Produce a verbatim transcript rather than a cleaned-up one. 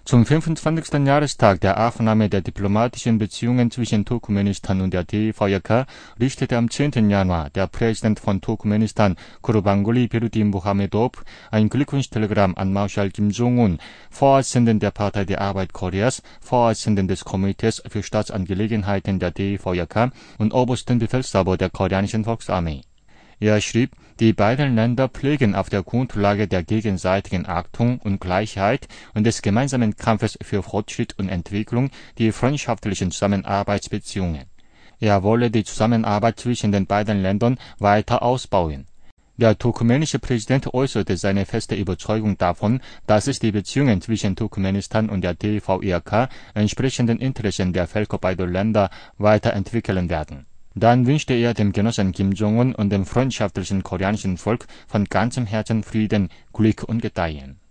Zum fünfundzwanzigsten Jahrestag der Aufnahme der diplomatischen Beziehungen zwischen Turkmenistan und der D D V R K richtete am zehnten Januar der Präsident von Turkmenistan, Gurbanguly Berdimuhamedow, ein Glückwunschtelegramm an Marschall Kim Jong-un, Vorsitzenden der Partei der Arbeit Koreas, Vorsitzenden des Komitees für Staatsangelegenheiten der D D V R K und obersten Befehlshaber der Koreanischen Volksarmee. Er schrieb, die beiden Länder pflegen auf der Grundlage der gegenseitigen Achtung und Gleichheit und des gemeinsamen Kampfes für Fortschritt und Entwicklung die freundschaftlichen Zusammenarbeitsbeziehungen. Er wolle die Zusammenarbeit zwischen den beiden Ländern weiter ausbauen. Der turkmenische Präsident äußerte seine feste Überzeugung davon, dass es die Beziehungen zwischen Turkmenistan und der D D V R K entsprechenden Interessen der Völker beider Länder weiterentwickeln werden. Dann wünschte er dem Genossen Kim Jong-un und dem freundschaftlichen koreanischen Volk von ganzem Herzen Frieden, Glück und Gedeihen.